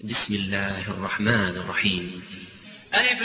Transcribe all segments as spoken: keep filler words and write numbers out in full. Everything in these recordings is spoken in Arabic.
بسم الله الرحمن الرحيم. ألف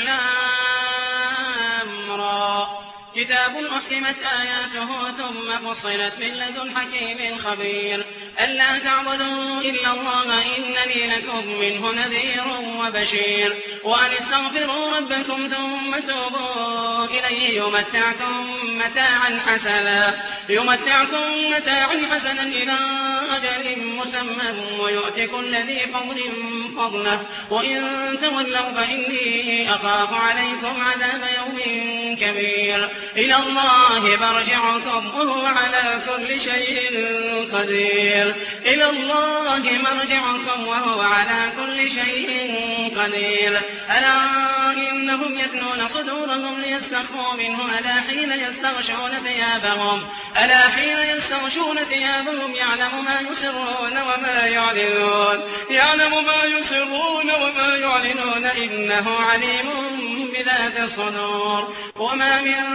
لام را كتاب أحكمت آياته ثم فصلت من لدن حكيم خبير ألا تعبدوا إلا الله إنني لكم منه نذير وبشير وأن استغفروا ربكم ثم توبوا إليه يمتعكم متاعا حسنا يمتعكم متاعا حسنا إلى أجل مسمى ويؤتي كل ذي فضل فضله وإن تولوا فإني أخاف عليكم عذاب يوم كبير إلى الله مرجعكم وهو على كل شيء قدير إلى الله مرجعكم وهو على كل شيء قدير ألا إنهم يثنون صدورهم ليستخفوا منه ألا حين يستغشون ثيابهم ألا حين يستغشون ثيابهم يعلم ما يسرون وما يعلنون يعلم ما يسرون وما يعلنون إنه عليم بذات الصدور وما من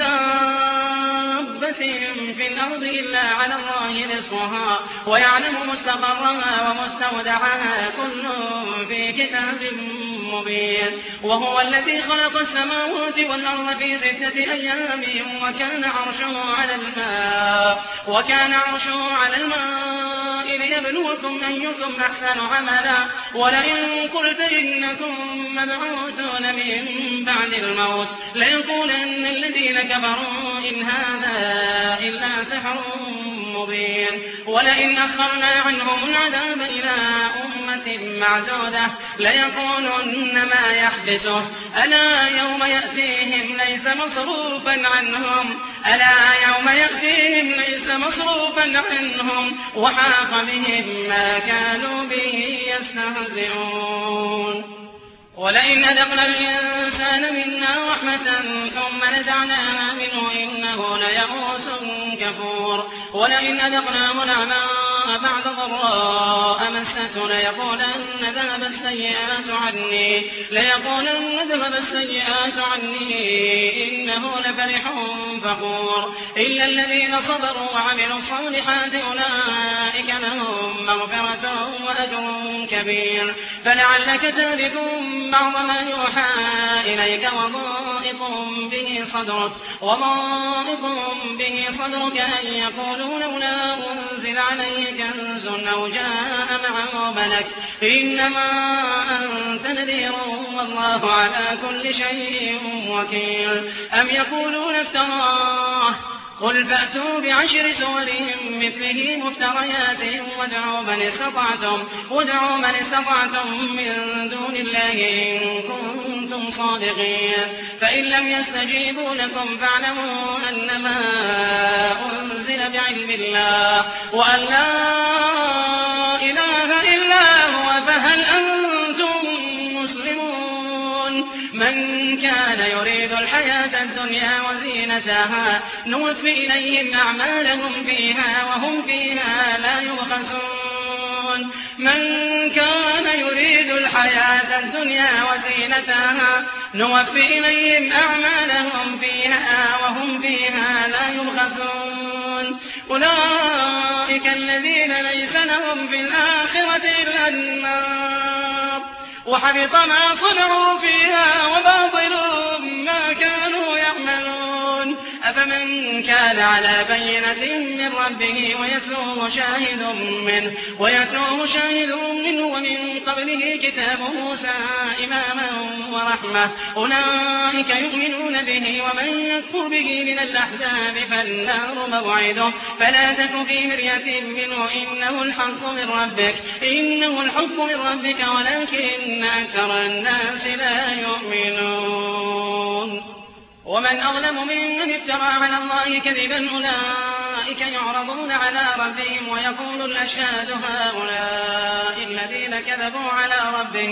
دابة في الأرض إلا على الله رزقها ويعلم مستقرها ومستودعها كل في كتاب مبين وهو الذي خلق السماوات والأرض في ستة أيام وكان عرشه على الماء وكان عرشه على الماء ليبلوكم أيكم أحسن عملا ولئن قلت إنكم مبعوثون من بعد الموت ليقولن الذين كفروا إن هذا إلا سحر مبين ولئن أخرنا عنهم العذاب إلى أمة معدودة ليقولن ما يحبسه ألا يوم يأتيهم ليس مصروفا عنهم ألا يوم يأتيهم ليس مصروفا عنهم وحاق بهم ما كانوا به يستهزئون ولئن أذقنا الإنسان منا رحمة ثم نزعناها منه إنه ليئوس كفور ولئن أذقناه نعماء بعد ضراء مسته ليقولن ذهب السيئات عني ليقولن ذهب السيئات عني إنه لفرح فخور إلا الذين صبروا وعملوا الصالحات أولئك لهم مغفرة وأجر كبير فلعلك تارك بعض ما يوحى إليك وضائق به صدرك وضائق به صدرك أن يقولوا لولا أنزل عليه كنز أو جاء معه ملك إنما أنت نذير والله على كل شيء وكيل أم يقولون افتراه قل فأتوا بعشر سور مثله مفتريات وادعوا من استطعتم وادعوا من استطعتم من دون الله إن كنتم صادقين فإن لم يستجيبوا لكم فاعلموا أنما أنزل بعلم الله وأن لا إله إلا هو فهل أنتم مسلمون من كان يريد الحياة الدنيا وزينتها نوفي إليهم أعمالهم فيها وهم فيها لا يبخسون من كان يريد الحياة الدنيا وزينتها نوفي إليهم أعمالهم فيها وهم فيها لا يبخسون أولئك الذين ليس لهم في الآخرة إلا النار وحبط ما صنعوا فيها وباطل ما كانوا يعملون أفمن كان على بينة من ربه ويتلوه شاهد منه ويتلوه شاهد منه ومن قبله كتاب موسى إماما ورحمة أولئك يؤمنون به ومن يكفر به من الأحزاب فالنار موعده فلا تك في مرية منه إنه الحق من ربك إنه الحق من ربك ولكن أكثر الناس لا يؤمنون ومن أظلم ممن افترى على الله كذبا أولئك يعرضون على ربهم ويقول الأشهاد هؤلاء الذين كذبوا على ربهم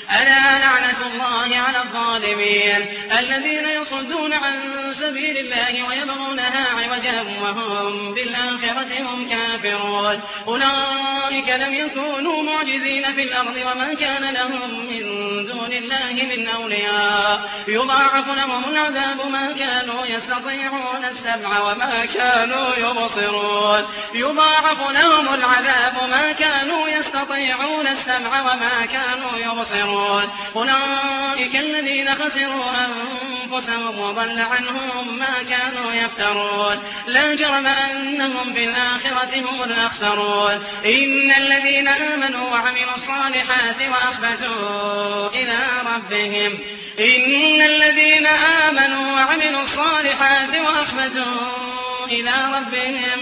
ألا لعنة الله على الظالمين الذين يصدون عن سبيل الله ويبغونها عوجا وهم بالآخرة هم كافرون أولئك لم يكونوا معجزين في الأرض وما كان لهم من دون الله من أولياء يضاعف لهم العذاب ما كانوا يستطيعون السمع وما كانوا يبصرون يضاعف لهم العذاب ما كانوا يستطيعون السمع وما كانوا يبصرون أولئك الذين خسروا أنفسهم وضل عنهم ما كانوا يفترون لا جرم أنهم بالآخرة هم الأخسرون إن الذين آمنوا وعملوا الصالحات وأخبتوا إلى ربهم إن الذين آمنوا وعملوا الصالحات وأخبتوا إلى ربهم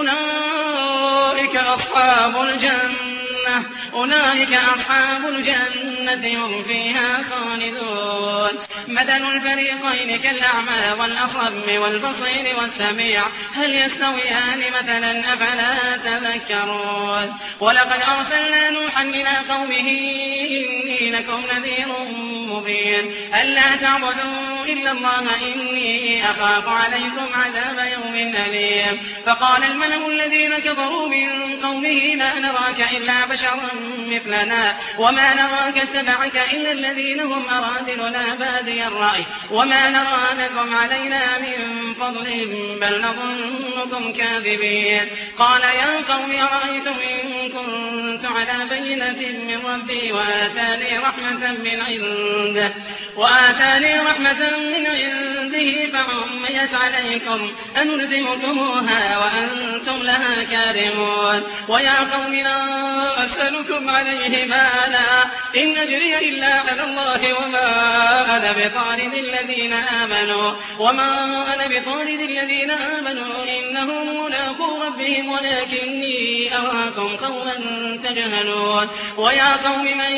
أولئك أصحاب الجنة أولئك أصحاب الجنة هم فيها خالدون مثل الفريقين كالأعمى والأصم والبصير والسميع هل يستويان مثلا أفلا تذكرون ولقد أرسلنا نوحا إلى قومه إني لكم نذير مبين ألا تعبدوا إلا الله إني أخاف عليكم عذاب يوم أليم فقال الملأ الذين كفروا من قومه لا نراك إلا بشرا مثلنا وما نراك اتبعك إلا الذين هم أراذلنا بادي الرأي وما نرى لكم علينا من فضل بل نظنكم كاذبين قال يا قوم أرأيتم إن كنت على بينة من ربي وآتاني رحمة من عنده وآتاني رحمة من عنده فعميت عليكم أنلزمكموها وأنتم لها كارهون ويا قوم لا أسألكم عليه مالا إن أجري إلا على الله وما أنا بطارد الذين آمنوا وما أنا بطارد الذين آمنوا إنهم ملاقو ربهم ولكني أراكم قوما تجهلون ويا قوم من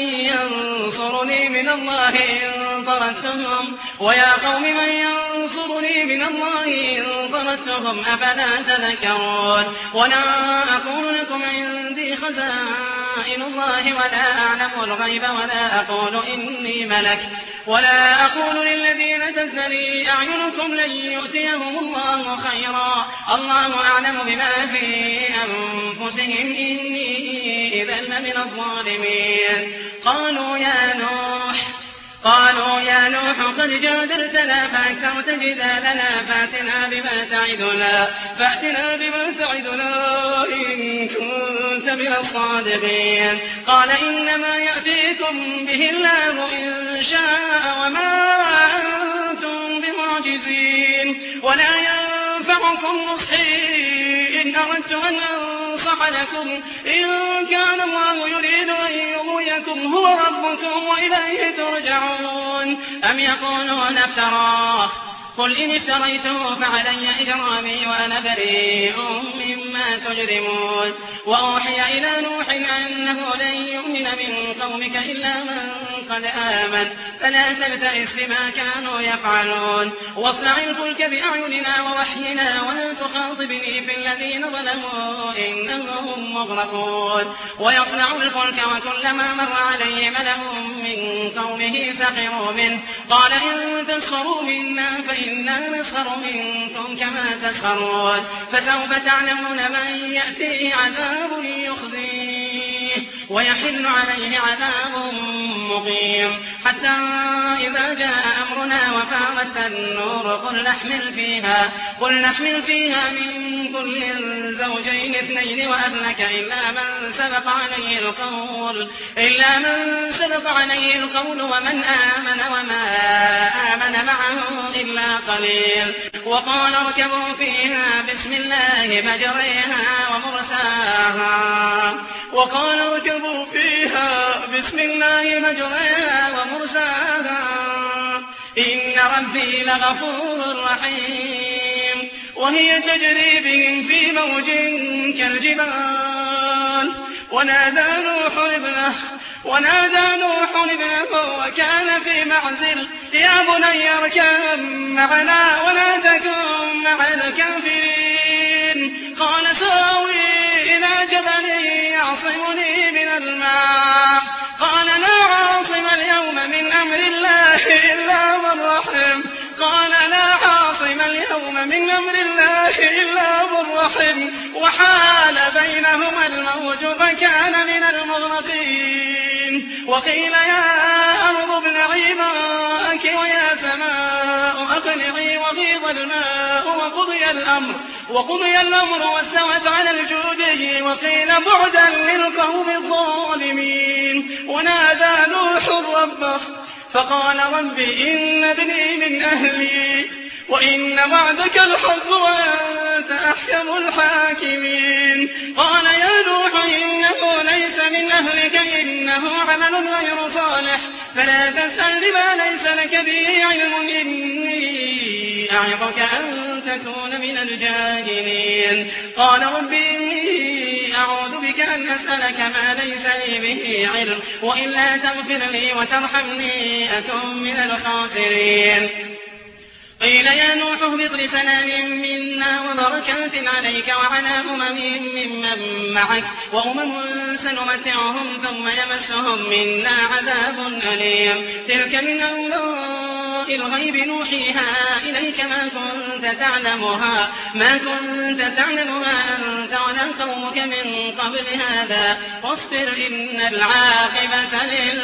ينصرني من الله إن طردتهم ويا قوم من ينصرني من الله إن طردتهم أفلا تذكرون ولا أقول لكم عندي خزائن الله ولا أعلم الغيب ولا أقول إني ملك ولا أقول للذين تزدري أعينكم لن يؤتيهم الله خيرا الله أعلم بما في أنفسهم إني إذا لمن الظالمين قالوا يا نوح قالوا يا نوح قد جادلتنا فأكثرت جدالنا فأتنا بما تعدنا فأتنا بما تعدنا إن كنت من الصادقين قال إنما يأتيكم به الله إن شاء وما أنتم بمعجزين ولا ينفعكم نصحي إن أردت أن أنصح لكم إن كان الله يريد أن يغويكم هو ربكم وإليه ترجعون أم يقولون افتراه قل إن افتريته فعلي إجرامي وأنا بريء مما تجرمون وأوحي إلى نوح أنه لن يؤمن من قومك إلا من قد آمن فلا تبتئس بما كانوا يفعلون واصنع الفلك بأعيننا ووحينا ولا تخاطبني في الذين ظلموا إنهم مغرقون ويصنع الفلك وكلما مر عليه ملأ من قومه سخروا منه قال إن تسخروا منا فإنا نسخر منكم كما تسخرون فسوف تعلمون من يأتيه عذاب يخزيه ويحل عليه عذاب مقيم حتى إذا جاء أمرنا وفارت النور قل نحمل فيها قل نحمل فيها من كل زوجين اثنين وأهلك إلا من سبق عليه القول إلا من سبق عليه القول ومن آمن وما آمن معه إلا قليل وقال اركبوا فيها بسم الله مجريها ومرساها وقال اركبوا فيها بسم الله مجريها ومرساها إن ربي لغفور رحيم وهي تجري بهم في موج كالجبال ونادى نوح ابنه ونادى نوح ابنه وكان في معزل يا بني اركب معنا ولا تكن مع الكافرين قال ساوي إلى جبل يعصمني من الماء قال لا عاصم اليوم من أمر الله إلا بالرحم وحال بينهما الموج فكان من المغرقين وقيل يا أرض ابلعي ماءك ويا سماء أقلعي وغيض الماء وقضي الأمر وقضي الأمر واستوت على الجودي وقيل بعدا للقوم الظالمين ونادى نوح ربه فقال رب إن ابني من أهلي وإن وعدك الحق وأنت أحكم الحاكمين قال يا نوح إنه ليس من أهلك إنه عمل غير صالح فلا تسأل بما ليس لك به علم إني أعظك أن تكون من الجاهلين قال رب إني أعوذ بك أن أسألك ما ليس لي به علم وإلا تغفر لي وترحمني أكن من الخاسرين قيل يا نوح اهبط بسلام منا وبركات عليك وعلى أمم ممن معك وأمم سنمتعهم ثم يمسهم منا عذاب أليم تلك من أنباء الغيب نوحيها إليك ما كنت تعلمها ما كنت تعلمها أنت ولا قومك من قبل هذا فاصبر إن العاقبة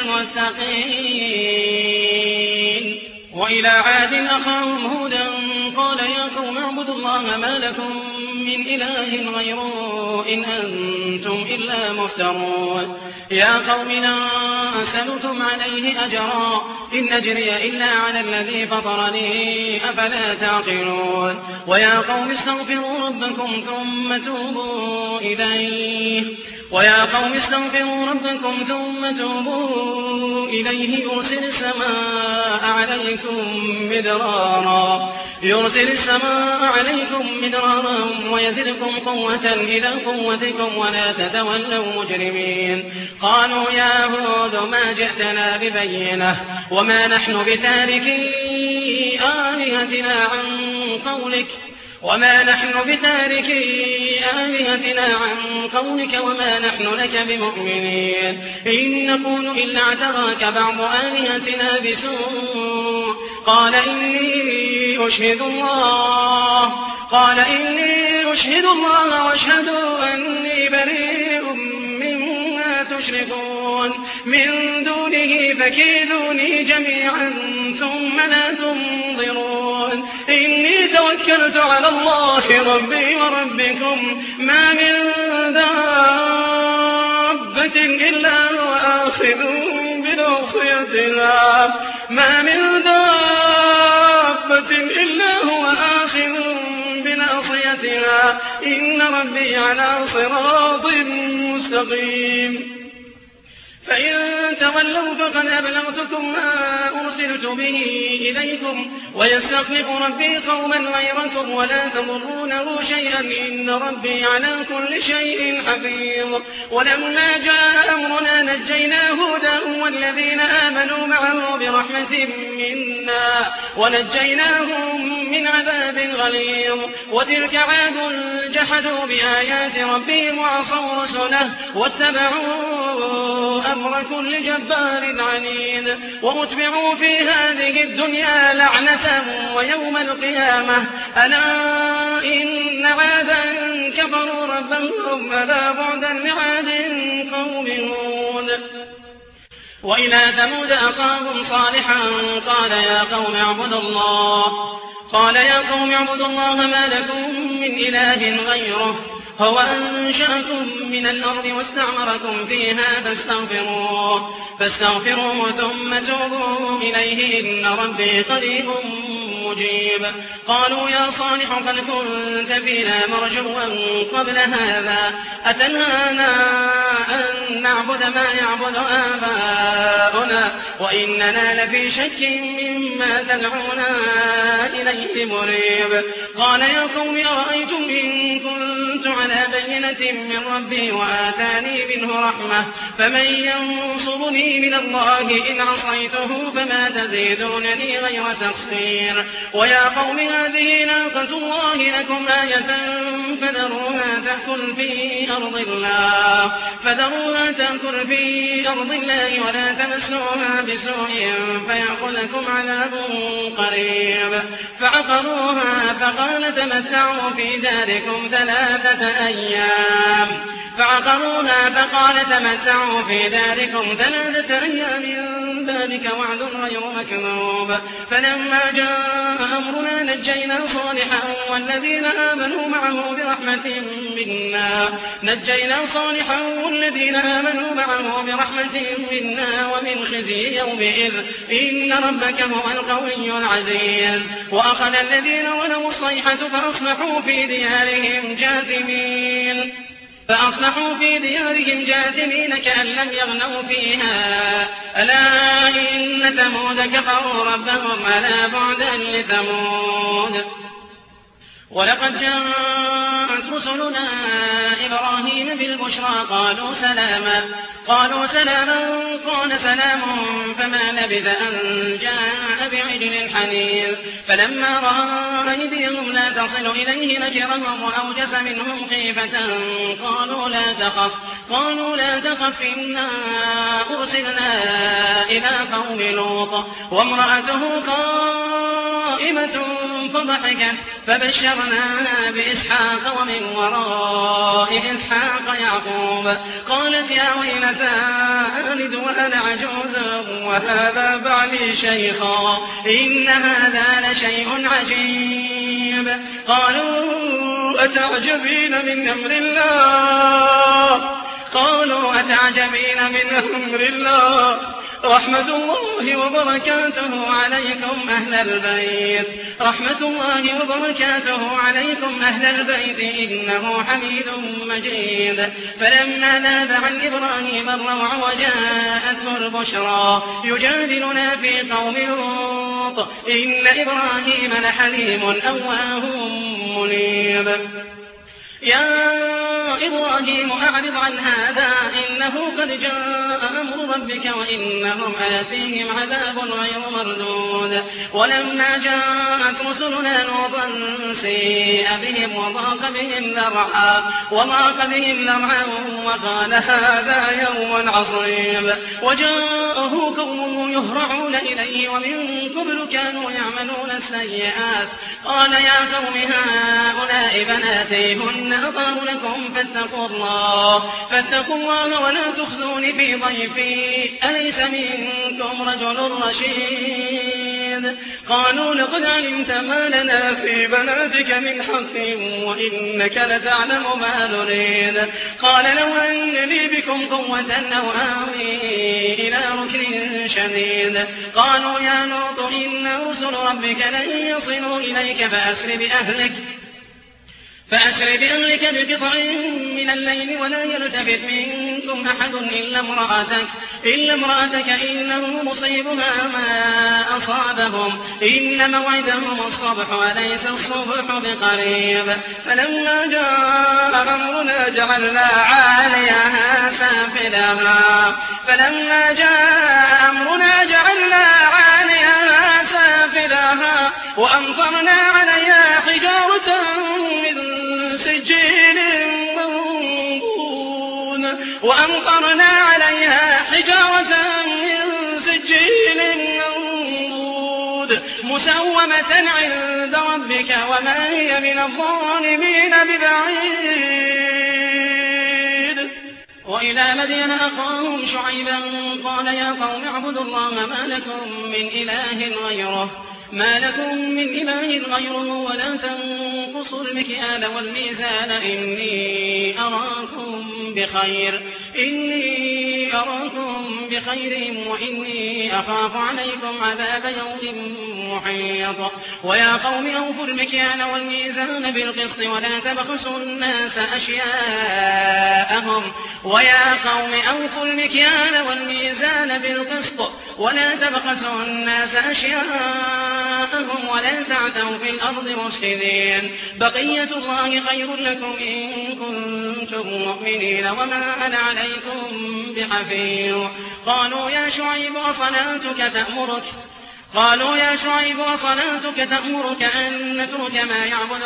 للمتقين وإلى عاد أخاهم هودا قال يا قوم اعبدوا الله ما لكم من إله غيره إن أنتم إلا مفترون يا قوم لا أسألكم عليه أجرا إن أجري إلا على الذي فطرني أفلا تعقلون ويا قوم استغفروا ربكم ثم توبوا إليه ويا قوم استغفروا ربكم ثم توبوا إليه يرسل السماء عليكم مدرارا يرسل السماء عليكم مدرارا ويزدكم قوة إلى قوتكم ولا تتولوا مجرمين قالوا يا هود ما جئتنا ببينة وما نحن بتاركي آلهتنا عن قولك وما نحن بتاركي آلهتنا عن قولك وما نحن لك بمؤمنين إن نقول إلا اعتراك بعض آلهتنا بسوء قال إني أشهد الله قال إني أشهد الله واشهدوا أني بريء مما تشركون من دونه فكيدوني جميعا ثم لا تنظرون إني توكلت على الله ربي وربكم ما من دابة إلا هو آخذ بناصيتها ما من دابة إلا هو آخذ بناصيتها إن ربي على صراط مستقيم فإن تولوا فقد أبلغتكم ما أرسلت به إليكم ويستخلف ربي قوما غيركم ولا تضرونه شيئا إن ربي على كل شيء حفيظ ولما جاء أمرنا نجينا هودا والذين آمنوا معه برحمة منا ونجيناهم من عذاب غليظ وتلك عاد جحدوا بآيات ربهم وعصوا رسله واتبعوا أمر كل جبار عنيد وأتبعوا في هذه الدنيا لعنة ويوم القيامة ألا إن عادا كفروا ربهم ألا بعدا لعاد قوم هود وإلى ثمود أخاهم صالحا قال يا قوم اعبدوا الله قال يا قوم اعبدوا الله ما لكم من إله غيره هو أنشأكم من الأرض واستعمركم فيها فاستغفروه فاستغفروه ثم توبوا إليه إن ربي قريب مجيب قالوا يا صالح قد كنت فينا مرجوا قبل هذا أتنهانا أن نعبد ما يعبد آباؤنا وإننا لفي شك مما تدعونا إليه مريب قال يا قوم أرأيتم إن كنت على بينة من ربي وآتاني منه رحمة فمن ينصرني من الله إن عصيته فما تزيدونني غير تقصير ويا قوم هذه ناقة الله لكم آية فذروها تأكل في أرض الله فذروها تأكل في أرض الله ولا تمسوها بسوء فيأخذكم عذاب قريب فعقروها فقال تمتعوا في داركم ثلاثة أيام فعقروها فقال تمتعوا في داركم ثلاثة أيام ذلك وعد غير مكذوب فلما جاء أمرنا نجينا صالحا والذين آمنوا معه برحمة منا نجينا صالحا والذين آمنوا معه برحمة منا ومن خزي يومئذ إن ربك هو القوي العزيز وأخذ الذين ظلموا الصيحة فأصبحوا في ديارهم جاثمين فأصبحوا في ديارهم جاثمين كأن لم يغنوا فيها ألا إن ثمود كفروا ربهم ألا بعدا لثمود ولقد جاءت رسلنا إبراهيم بالبشرى قالوا سلاما قالوا سلاما قال سلام فما لبث أن جاء بعجل حنيذ فلما رأى أيديهم لا تصل إليه نكرهم وأوجس منهم خيفة قالوا لا تخف قالوا لا تخف إنا أرسلنا إلى قوم لوط وامرأته قائمة فضحكت فبشرناها بإسحاق ومن وراء إسحاق يعقوب قالت يا ويلتى ألد وأنا عجوز وهذا بعلي شيخا إن هذا لشيء عجيب قالوا أتعجبين من أمر الله قالوا أتعجبين من أمر الله رحمة الله وبركاته عليكم أهل البيت رحمة الله وبركاته عليكم أهل البيت إنه حميد مجيد فلما ذاب عن إبراهيم الروع وجاءته البشرى يجادلنا في قوم لوط إن إبراهيم لحليم أواه منيب يا إبراهيم أعرض عن هذا إنه قد جاء أمر ربك وإنهم آتيهم عذاب غير مردود ولما جاءت رسلنا لوطا سيء بهم وضاق بهم ذرعا وضاق بهم ذرعا وقال هذا يوم عصيب وجاءه قومه يهرعون إليه ومن قبل كانوا يعملون السيئات قال يا قوم هؤلاء بناتي هن أطهر لكم فاتقوا الله فاتقوا الله ولا تخزون في ضيفي أليس منكم رجل رشيد قالوا لقد علمت ما لنا في بناتك من حق وإنك لتعلم ما نريد قال لو أن لي بكم قوة أو آوي إلى ركن شديد قالوا يا لوط إن رسل ربك لن يصلوا إليك فأسر بأهلك فأسر بأهلك بقطع من الليل ولا يلتفت منكم أحد إلا امرأتك إلا امرأتك إنه مصيبها ما أصابهم إن موعدهم الصبح وليس الصبح بقريب فلما جاء أمرنا جعلنا عاليها سافلها فلما جاء أمرنا جعلنا عاليها سافلها وأمطرنا عليها حجارة وأمطرنا عليها حجارة من سجيل منضود مسومة عند ربك وما هي من الظالمين ببعيد وإلى مدين أخاهم شعيبا قال يا قوم اعبدوا الله ما لكم من إله غيره ما لكم من إله غيره ولا تنقصوا المكيال والميزان إني أراكم بخير إني أراكم بخير وإني أخاف عليكم عذاب يوم محيط ويا قوم أوفوا المكيال والميزان بالقسط ولا تبخسوا الناس أشياءهم ويا قوم أوفوا المكيال والميزان بالقسط ولا تبخسوا الناس أشياءهم ولا تعثوا في الأرض مفسدين بقية الله خير لكم إن كنتم مؤمنين وما أنا عليكم بحفيظ قالوا يا شعيب أصلاتك تأمرك قالوا يا شعيب وصلاتك تأمرك أن نترك ما يعبد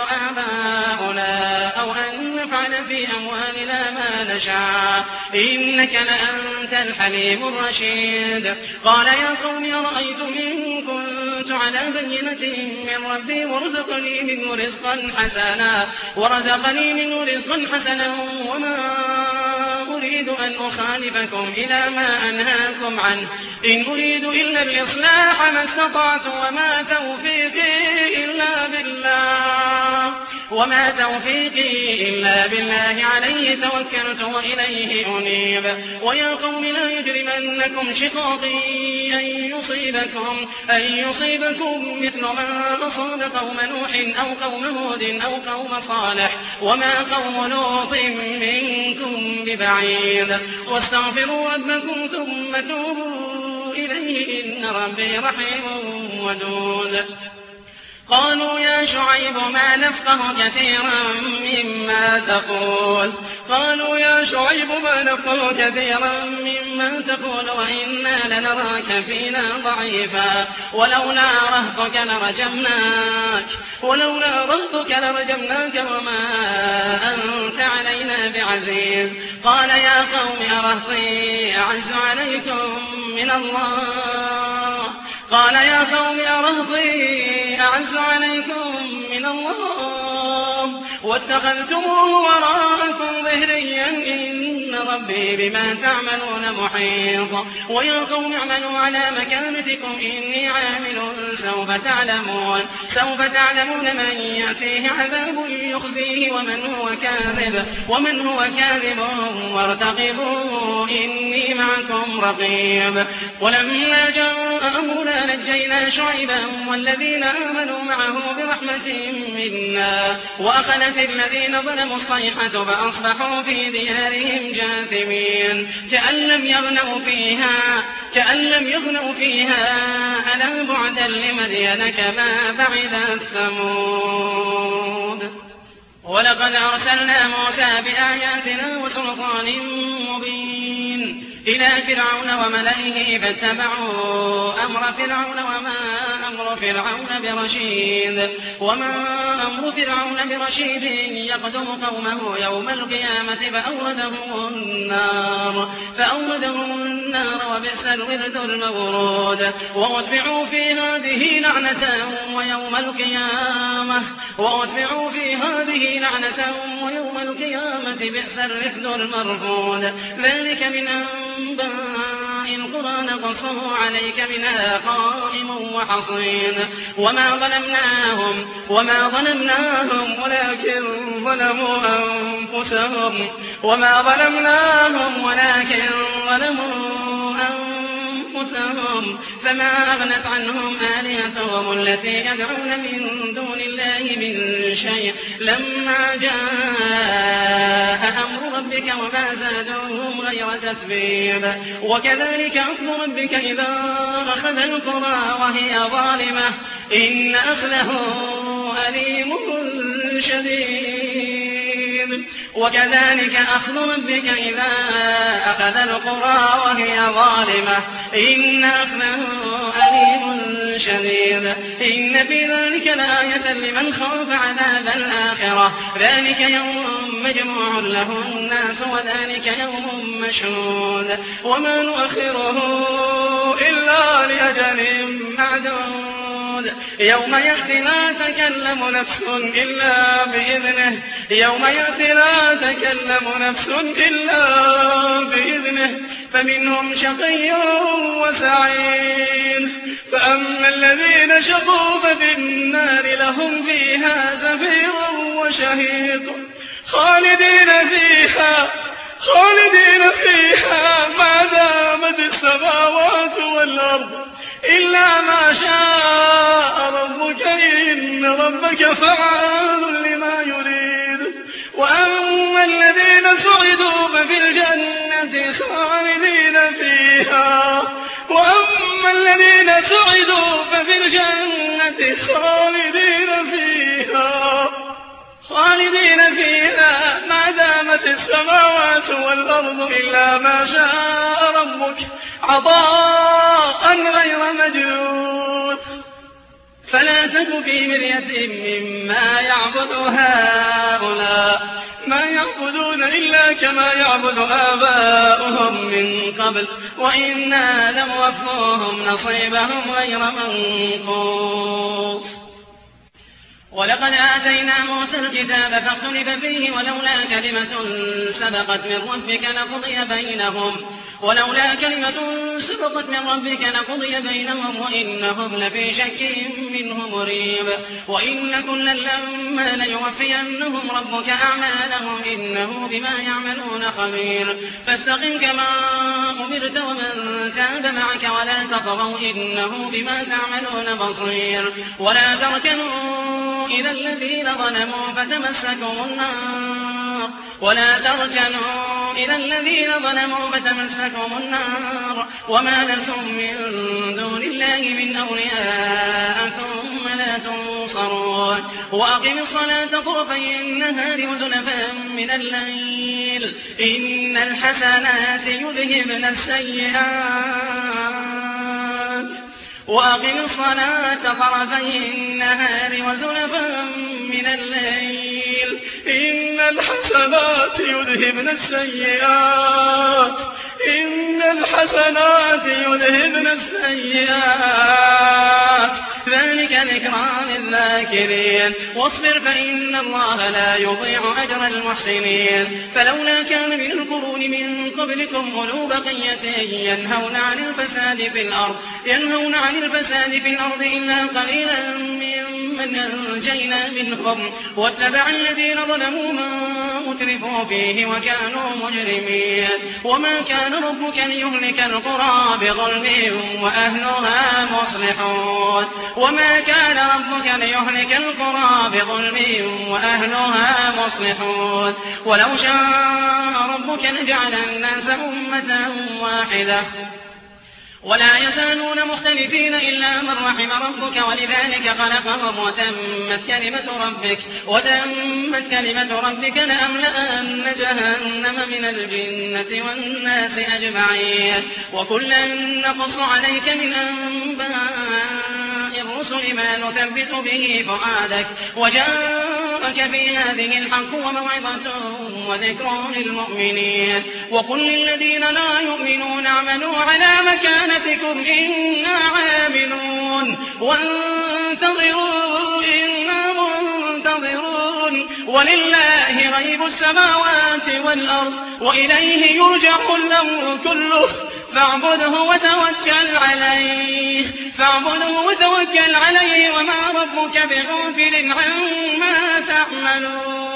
آباؤنا أو أن نفعل في أموالنا ما نشاء إنك لأنت الحليم الرشيد. قال يا قوم أرأيتم إن كنت على بينة من ربي ورزقني منه رزقا حسنا ورزقني منه رزقا حسنا وما أريد أن أخالفكم إلى ما أنهاكم عنه إن أريد إلا الإصلاح ما استطعت وما توفيقي إلا بالله وما توفيقي إلا بالله عليه توكلت وإليه أنيب. ويا قوم لا يجرمنكم شقاقي أن يصيبكم أن يصيبكم مثل ما أصاب قوم نوح أو قوم هود أو قوم صالح وما قوم لوط منكم ببعيد واستغفروا ربكم ثم توبوا إليه إن ربي رحيم ودود. قالوا يا شعيب ما نفقه كثيرا مما تقول قالوا يا شعيب ما نفقه كثيرا مما تقول وإنا لنراك فينا ضعيفا ولولا رهطك لرجمناك ولولا رهطك لرجمناك وما أنت علينا بعزيز. قال يا قوم أرهطي أعز عليكم من الله قال يا قوم أرهطي أعز عليكم من الله واتخذتموه وراءكم ظهريا إن ربي بما تعملون محيط. ويا قوم اعملوا على مكانتكم إني عامل سوف تعلمون سوف تعلمون من يأتيه عذاب يخزيه ومن هو كاذب ومن هو كاذب وارتقبوا إني معكم رقيب. ولما جاء أمرنا نجينا شعيبا والذين آمنوا معه برحمة منا وأخذت الذين ظلموا الصيحة فأصبحوا في ديارهم جاثمين كأن لم يغنوا فيها كأن لم يغنوا فيها ألا بعدا لمدين كما بعدت ثمود. ولقد أرسلنا موسى بآياتنا وسلطان مبين إلى فرعون وملئه فاتبعوا أمر فرعون وما أمر فرعون برشيد وما أمر فرعون برشيد يقدم قومه يوم القيامة فأوردهم النار فأوردهم النار وبئس الورد المورود. وأتبعوا في هذه لعنة ويوم القيامة وأتبعوا في هذه لعنة ويوم القيامة بئس الرفد المرفود. ذلك من أنباء القرى نقصه عليك منها قائم وحصين. وما ظلمناهم وما ظلمناهم ولكن ظلموا أنفسهم وما ظلمناهم ولكن ظلموا أنفسهم فما أغنت عنهم آلهتهم التي يدعون من دون الله من شيء لما جاء أمر ربك وما زادوهم غير تتبيب. وكذلك أخذ ربك إذا أخذ القرى وهي ظالمة إن أخذه أليم شديد. وكذلك أخذ ربك إذا أخذ القرى وهي ظالمة إن أخذه أليم شديد. إن في ذلك لآية لمن خاف عذاب الآخرة ذلك يوم مجموع له الناس وذلك يوم مشهود وما نؤخره إلا لأجل معدود يوم يأتي لا تكلم نفس إلا بإذنه يوم يأتي لا تكلم نفس إلا بإذنه فمنهم شقي وسعيد. فأما الذين شقوا ففي النار لهم فيها زفير وشهيق خالدين فيها خالدين فيها ما دامت السماوات والأرض إلا ما شاء ربك إن ربك فعال لما يريد. وأما الذين سعدوا ففي الجنة خالدين فيها وأما الذين سعدوا ففي الجنة خالدين فيها خالدين فيها ما دامت السماوات والأرض إلا ما شاء ربك عطاء غير مجدود. فلا تك في مرية مما يعبد هؤلاء ما يعبدون إلا كما يعبد آباؤهم من قبل وإنا لموفوهم نصيبهم غير منقوص. ولقد آتينا موسى الكتاب فاختلف فيه ولولا كلمة سبقت من ربك لقضي بينهم ولولا كلمة سبقت من ربك لقضي بينهم وإنهم لفي شك منه مريب. وإن كلا لما ليوفينهم ربك أعمالهم إنه بما يعملون خبير. فاستقم كما أمرت ومن تاب معك ولا تطغوا إنه بما تعملون بصير. ولا تركنوا إلى الذين ظلموا فتمسكم النار ولا تركنوا إلى الذين ظلموا فتمسكم النار وما لكم من دون الله من أولياء ثم لا تنصرون. وأقم الصلاة طرفي النهار وزلفا من الليل إن الحسنات يذهبن السيئات وأقم الصلاة طرفي النهار وزلفا من الليل إن الحسنات يذهبن السيئات إن الحسنات يذهبن السيئات ذلك ذكرى للذاكرين. واصبر فإن الله لا يضيع أجر المحسنين. فلولا كان من القرون من قبلكم أولو بقية ينهون عن الفساد في الأرض ينهون عن الفساد في الأرض إلا قليلا ممن أنجينا منهم واتبع الذين ظلموا ما أترفوا فيه وكانوا مجرمين. وما كان ربك ليهلك القرى بظلم وأهلها مصلحون وما كان ربك ليهلك القرى بظلم وأهلها مصلحون. ولو شاء ربك لجعل الناس أمة واحدة ولا يزالون مختلفين إلا من رحم ربك ولذلك خلقهم وتمت كلمة ربك وتمت كلمة ربك لأملأن جهنم من الجنة والناس أجمعين. وكلا نقص عليك من أنباء الرسل ما نثبت به فؤادك وجاءك في هذه الحق وموعظة وذكر للمؤمنين. وقل للذين لا يؤمنون اعملوا على مكانتكم إنا عاملون وانتظروا إنا منتظرون ولله غيب السماوات والأرض وإليه يرجع الأمر كله فاعبده وتوكل عليه فاعبده وتوكل عليه وما ربك بغافل عما تعملون.